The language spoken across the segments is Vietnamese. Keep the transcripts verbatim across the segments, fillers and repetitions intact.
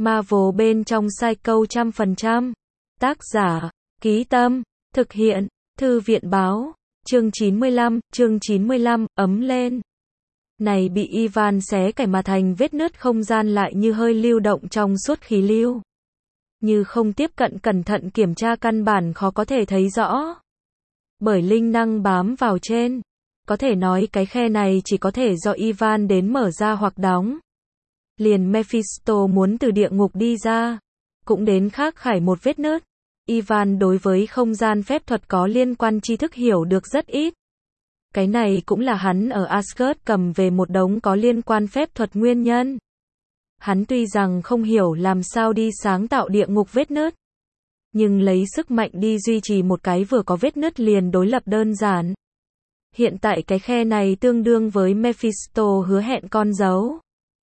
Marvel bên trong Psycho trăm phần trăm. Tác giả, Ký Tâm, thực hiện, Thư viện báo, chương chín mươi lăm, chương chín mươi lăm, ấm lên. Này bị Ivan xé cải mà thành vết nứt không gian lại như hơi lưu động trong suốt khí lưu. Như không tiếp cận cẩn thận kiểm tra căn bản khó có thể thấy rõ. Bởi linh năng bám vào trên. Có thể nói cái khe này chỉ có thể do Ivan đến mở ra hoặc đóng. Liền Mephisto muốn từ địa ngục đi ra. Cũng đến khắc khải một vết nứt. Ivan đối với không gian phép thuật có liên quan tri thức hiểu được rất ít. Cái này cũng là hắn ở Asgard cầm về một đống có liên quan phép thuật nguyên nhân. Hắn tuy rằng không hiểu làm sao đi sáng tạo địa ngục vết nứt. Nhưng lấy sức mạnh đi duy trì một cái vừa có vết nứt liền đối lập đơn giản. Hiện tại cái khe này tương đương với Mephisto hứa hẹn con dấu.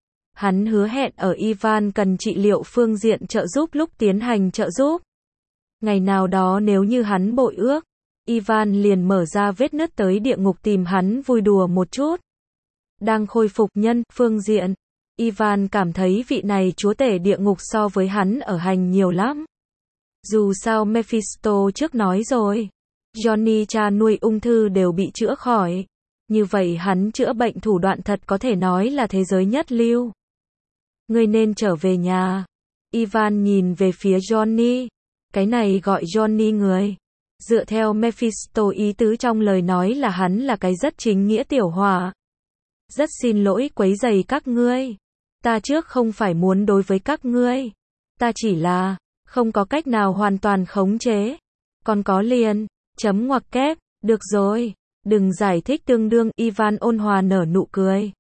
Hắn hứa hẹn ở Ivan cần trị liệu phương diện trợ giúp lúc tiến hành trợ giúp. Ngày nào đó nếu như hắn bội ước, Ivan liền mở ra vết nứt tới địa ngục tìm hắn vui đùa một chút. Đang khôi phục nhân phương diện, Ivan cảm thấy vị này chúa tể địa ngục so với hắn ở hành nhiều lắm. Dù sao Mephisto trước nói rồi, Johnny cha nuôi ung thư đều bị chữa khỏi. Như vậy hắn chữa bệnh thủ đoạn thật có thể nói là thế giới nhất lưu. Ngươi nên trở về nhà. Ivan nhìn về phía Johnny. Cái này gọi Johnny người. Dựa theo Mephisto ý tứ trong lời nói là hắn là cái rất chính nghĩa tiểu hỏa. Rất xin lỗi quấy rầy các ngươi. Ta trước không phải muốn đối với các ngươi. Ta chỉ là không có cách nào hoàn toàn khống chế. Còn có liền, chấm ngoặc kép, được rồi, đừng giải thích tương đương. Ivan ôn hòa nở nụ cười.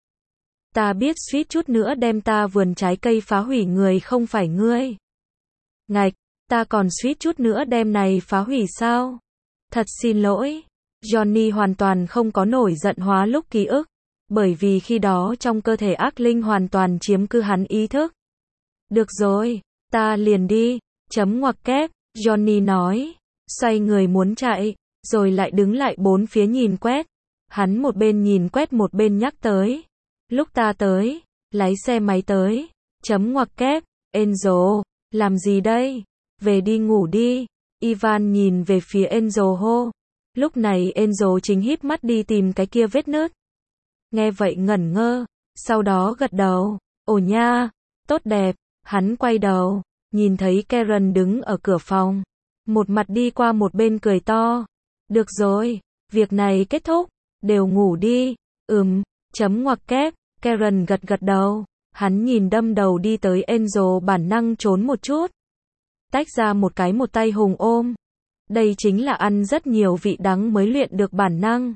Ta biết suýt chút nữa đem ta vườn trái cây phá hủy người không phải ngươi. Ngạch, ta còn suýt chút nữa đem này phá hủy sao? Thật xin lỗi. Johnny hoàn toàn không có nổi giận hóa lúc ký ức. Bởi vì khi đó trong cơ thể ác linh hoàn toàn chiếm cứ hắn ý thức. Được rồi, ta liền đi, chấm ngoặc kép, Johnny nói. Xoay người muốn chạy, rồi lại đứng lại bốn phía nhìn quét. Hắn một bên nhìn quét một bên nhắc tới. Lúc ta tới, lái xe máy tới, chấm ngoặc kép, Enzo, làm gì đây? Về đi ngủ đi. Ivan nhìn về phía Enzo hô. Lúc này Enzo chính híp mắt đi tìm cái kia vết nứt. Nghe vậy ngẩn ngơ, sau đó gật đầu. Ồ nha, tốt đẹp. Hắn quay đầu, nhìn thấy Karen đứng ở cửa phòng. Một mặt đi qua một bên cười to. Được rồi, việc này kết thúc, đều ngủ đi. Ừm, chấm ngoặc kép, Karen gật gật đầu. Hắn nhìn đâm đầu đi tới Enzo bản năng trốn một chút. Tách ra một cái một tay hùng ôm. Đây chính là ăn rất nhiều vị đắng mới luyện được bản năng.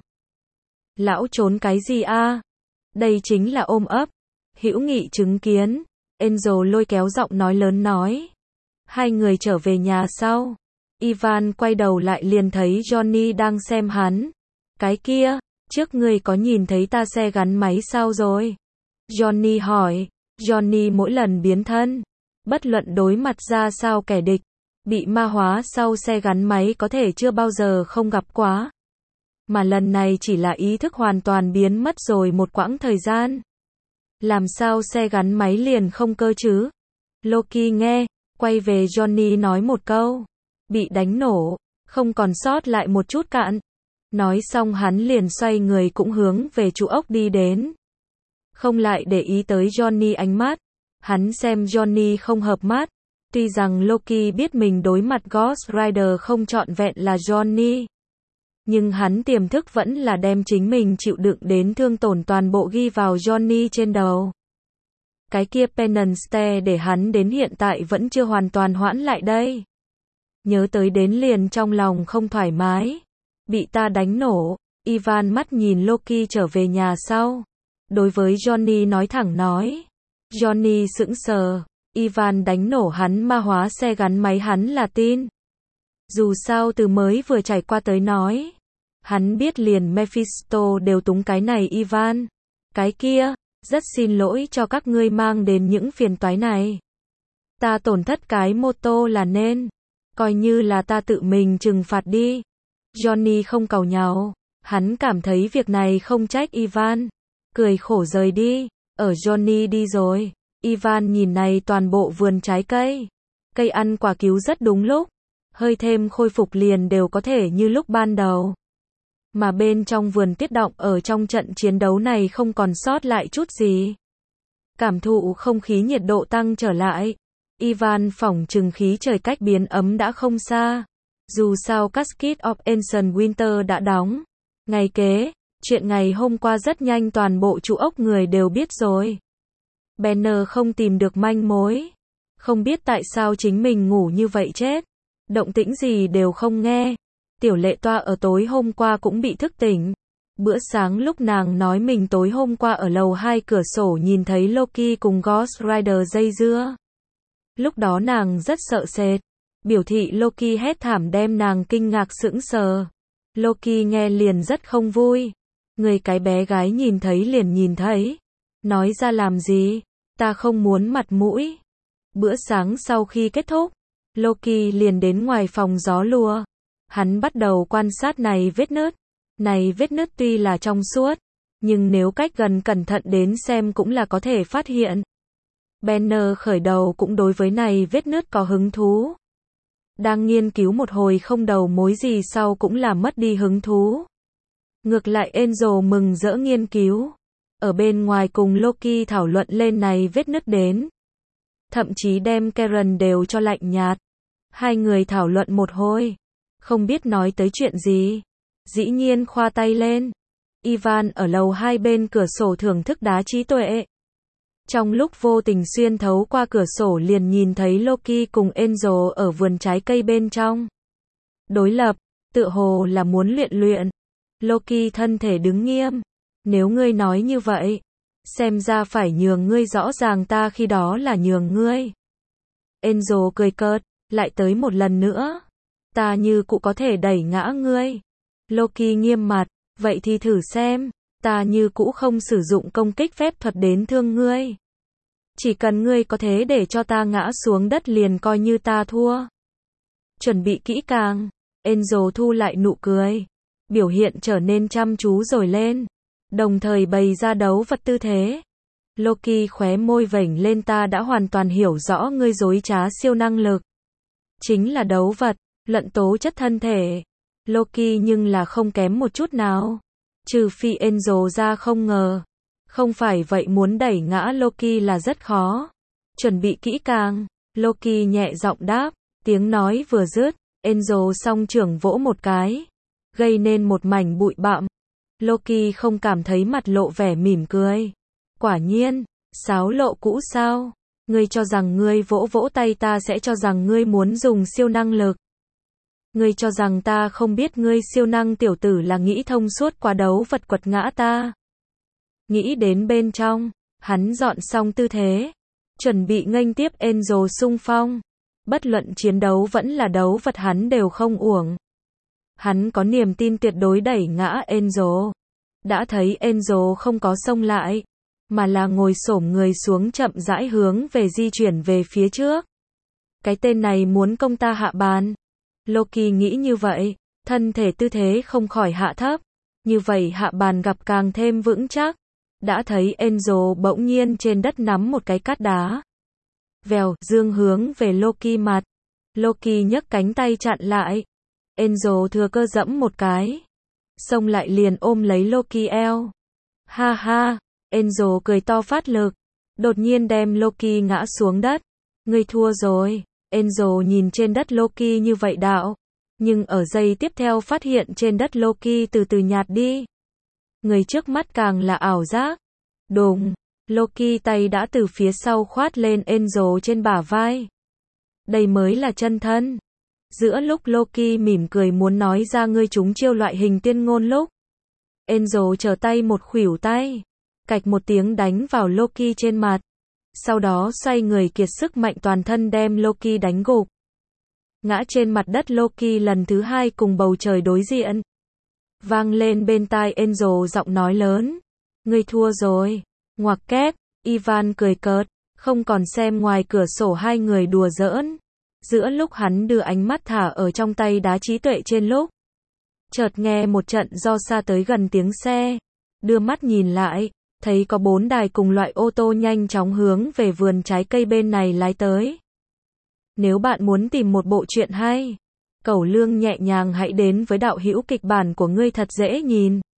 Lão trốn cái gì a? Đây chính là ôm ấp. Hữu nghị chứng kiến. Enzo lôi kéo giọng nói lớn nói. Hai người trở về nhà sau. Ivan quay đầu lại liền thấy Johnny đang xem hắn. Cái kia, trước ngươi có nhìn thấy ta xe gắn máy sao rồi? Johnny hỏi. Johnny mỗi lần biến thân, bất luận đối mặt ra sao kẻ địch, bị ma hóa sau xe gắn máy có thể chưa bao giờ không gặp quá. Mà lần này chỉ là ý thức hoàn toàn biến mất rồi một quãng thời gian. Làm sao xe gắn máy liền không cơ chứ? Loki nghe, quay về Johnny nói một câu. Bị đánh nổ, không còn sót lại một chút cạn. Nói xong hắn liền xoay người cũng hướng về trụ ốc đi đến. Không lại để ý tới Johnny ánh mắt. Hắn xem Johnny không hợp mắt. Tuy rằng Loki biết mình đối mặt Ghost Rider không trọn vẹn là Johnny. Nhưng hắn tiềm thức vẫn là đem chính mình chịu đựng đến thương tổn toàn bộ ghi vào Johnny trên đầu. Cái kia penance stare để hắn đến hiện tại vẫn chưa hoàn toàn hoãn lại đây. Nhớ tới đến liền trong lòng không thoải mái. Bị ta đánh nổ. Ivan mắt nhìn Loki trở về nhà sau. Đối với Johnny nói thẳng nói. Johnny sững sờ. Ivan đánh nổ hắn ma hóa xe gắn máy hắn là tin. Dù sao từ mới vừa trải qua tới nói. Hắn biết liền Mephisto đều túng cái này Ivan. Cái kia, rất xin lỗi cho các ngươi mang đến những phiền toái này. Ta tổn thất cái mô tô là nên. Coi như là ta tự mình trừng phạt đi. Johnny không càu nhàu. Hắn cảm thấy việc này không trách Ivan. Cười khổ rời đi. Ở Johnny đi rồi. Ivan nhìn này toàn bộ vườn trái cây. Cây ăn quả cứu rất đúng lúc. Hơi thêm khôi phục liền đều có thể như lúc ban đầu. Mà bên trong vườn Tiết Động ở trong trận chiến đấu này không còn sót lại chút gì. Cảm thụ không khí nhiệt độ tăng trở lại. Ivan phỏng chừng khí trời cách biến ấm đã không xa. Dù sao Cascade of Ancient Winter đã đóng. Ngày kế, chuyện ngày hôm qua rất nhanh toàn bộ trụ ốc người đều biết rồi. Banner không tìm được manh mối. Không biết tại sao chính mình ngủ như vậy chết. Động tĩnh gì đều không nghe. Tiểu Lệ Toa ở tối hôm qua cũng bị thức tỉnh. Bữa sáng lúc nàng nói mình tối hôm qua ở lầu hai cửa sổ nhìn thấy Loki cùng Ghost Rider dây dưa. Lúc đó nàng rất sợ sệt. Biểu thị Loki hét thảm đem nàng kinh ngạc sững sờ. Loki nghe liền rất không vui. Người cái bé gái nhìn thấy liền nhìn thấy. Nói ra làm gì? Ta không muốn mặt mũi. Bữa sáng sau khi kết thúc, Loki liền đến ngoài phòng gió lùa. Hắn bắt đầu quan sát này vết nứt. Này vết nứt tuy là trong suốt, nhưng nếu cách gần cẩn thận đến xem cũng là có thể phát hiện. Banner khởi đầu cũng đối với này vết nứt có hứng thú. Đang nghiên cứu một hồi không đầu mối gì sau cũng là mất đi hứng thú. Ngược lại Angel mừng rỡ nghiên cứu. Ở bên ngoài cùng Loki thảo luận lên này vết nứt đến. Thậm chí đem Karen đều cho lạnh nhạt. Hai người thảo luận một hồi. Không biết nói tới chuyện gì. Dĩ nhiên khoa tay lên. Ivan ở lầu hai bên cửa sổ thưởng thức đá trí tuệ. Trong lúc vô tình xuyên thấu qua cửa sổ liền nhìn thấy Loki cùng Angel ở vườn trái cây bên trong. Đối lập, tựa hồ là muốn luyện luyện. Loki thân thể đứng nghiêm. Nếu ngươi nói như vậy, xem ra phải nhường ngươi rõ ràng ta khi đó là nhường ngươi. Angel cười cợt, lại tới một lần nữa. Ta như cũng có thể đẩy ngã ngươi. Loki nghiêm mặt, vậy thì thử xem, ta như cũ không sử dụng công kích phép thuật đến thương ngươi. Chỉ cần ngươi có thế để cho ta ngã xuống đất liền coi như ta thua. Chuẩn bị kỹ càng, Angel thu lại nụ cười, biểu hiện trở nên chăm chú rồi lên, đồng thời bày ra đấu vật tư thế. Loki khóe môi vểnh lên, ta đã hoàn toàn hiểu rõ ngươi dối trá siêu năng lực. Chính là đấu vật, luận tố chất thân thể. Loki nhưng là không kém một chút nào. Trừ phi Angel ra không ngờ. Không phải vậy muốn đẩy ngã Loki là rất khó. Chuẩn bị kỹ càng. Loki nhẹ giọng đáp. Tiếng nói vừa dứt. Angel song trưởng vỗ một cái. Gây nên một mảnh bụi bặm. Loki không cảm thấy mặt lộ vẻ mỉm cười. Quả nhiên. Sáo lộ cũ sao? Ngươi cho rằng ngươi vỗ vỗ tay ta sẽ cho rằng ngươi muốn dùng siêu năng lực. Ngươi cho rằng ta không biết ngươi siêu năng tiểu tử là nghĩ thông suốt qua đấu vật quật ngã ta. Nghĩ đến bên trong, hắn dọn xong tư thế, chuẩn bị nghênh tiếp Angel xung phong. Bất luận chiến đấu vẫn là đấu vật hắn đều không uổng. Hắn có niềm tin tuyệt đối đẩy ngã Angel. Đã thấy Angel không có xông lại, mà là ngồi xổm người xuống chậm rãi hướng về di chuyển về phía trước. Cái tên này muốn công ta hạ bàn. Loki nghĩ như vậy, thân thể tư thế không khỏi hạ thấp. Như vậy hạ bàn gặp càng thêm vững chắc. Đã thấy Angel bỗng nhiên trên đất nắm một cái cát đá. Vèo, dương hướng về Loki mặt. Loki nhấc cánh tay chặn lại. Angel thừa cơ dẫm một cái. Xông lại liền ôm lấy Loki eo. Ha ha, Angel cười to phát lực. Đột nhiên đem Loki ngã xuống đất. Ngươi thua rồi. Angel nhìn trên đất Loki như vậy đạo. Nhưng ở giây tiếp theo phát hiện trên đất Loki từ từ nhạt đi. Người trước mắt càng là ảo giác. Đùng, Loki tay đã từ phía sau khoát lên Angel trên bả vai. Đây mới là chân thân. Giữa lúc Loki mỉm cười muốn nói ra ngươi chúng chiêu loại hình tiên ngôn lúc. Angel trở tay một khuỷu tay. Cạch một tiếng đánh vào Loki trên mặt. Sau đó xoay người kiệt sức mạnh toàn thân đem Loki đánh gục. Ngã trên mặt đất Loki lần thứ hai cùng bầu trời đối diện. Vang lên bên tai Angel giọng nói lớn. Ngươi thua rồi. Ngoặc kép, Ivan cười cợt, không còn xem ngoài cửa sổ hai người đùa giỡn. Giữa lúc hắn đưa ánh mắt thả ở trong tay đá trí tuệ trên lúc. Chợt nghe một trận do xa tới gần tiếng xe. Đưa mắt nhìn lại, thấy có bốn đài cùng loại ô tô nhanh chóng hướng về vườn trái cây bên này lái tới. Nếu bạn muốn tìm một bộ truyện hay, Cẩu Lương nhẹ nhàng hãy đến với đạo hữu kịch bản của ngươi thật dễ nhìn.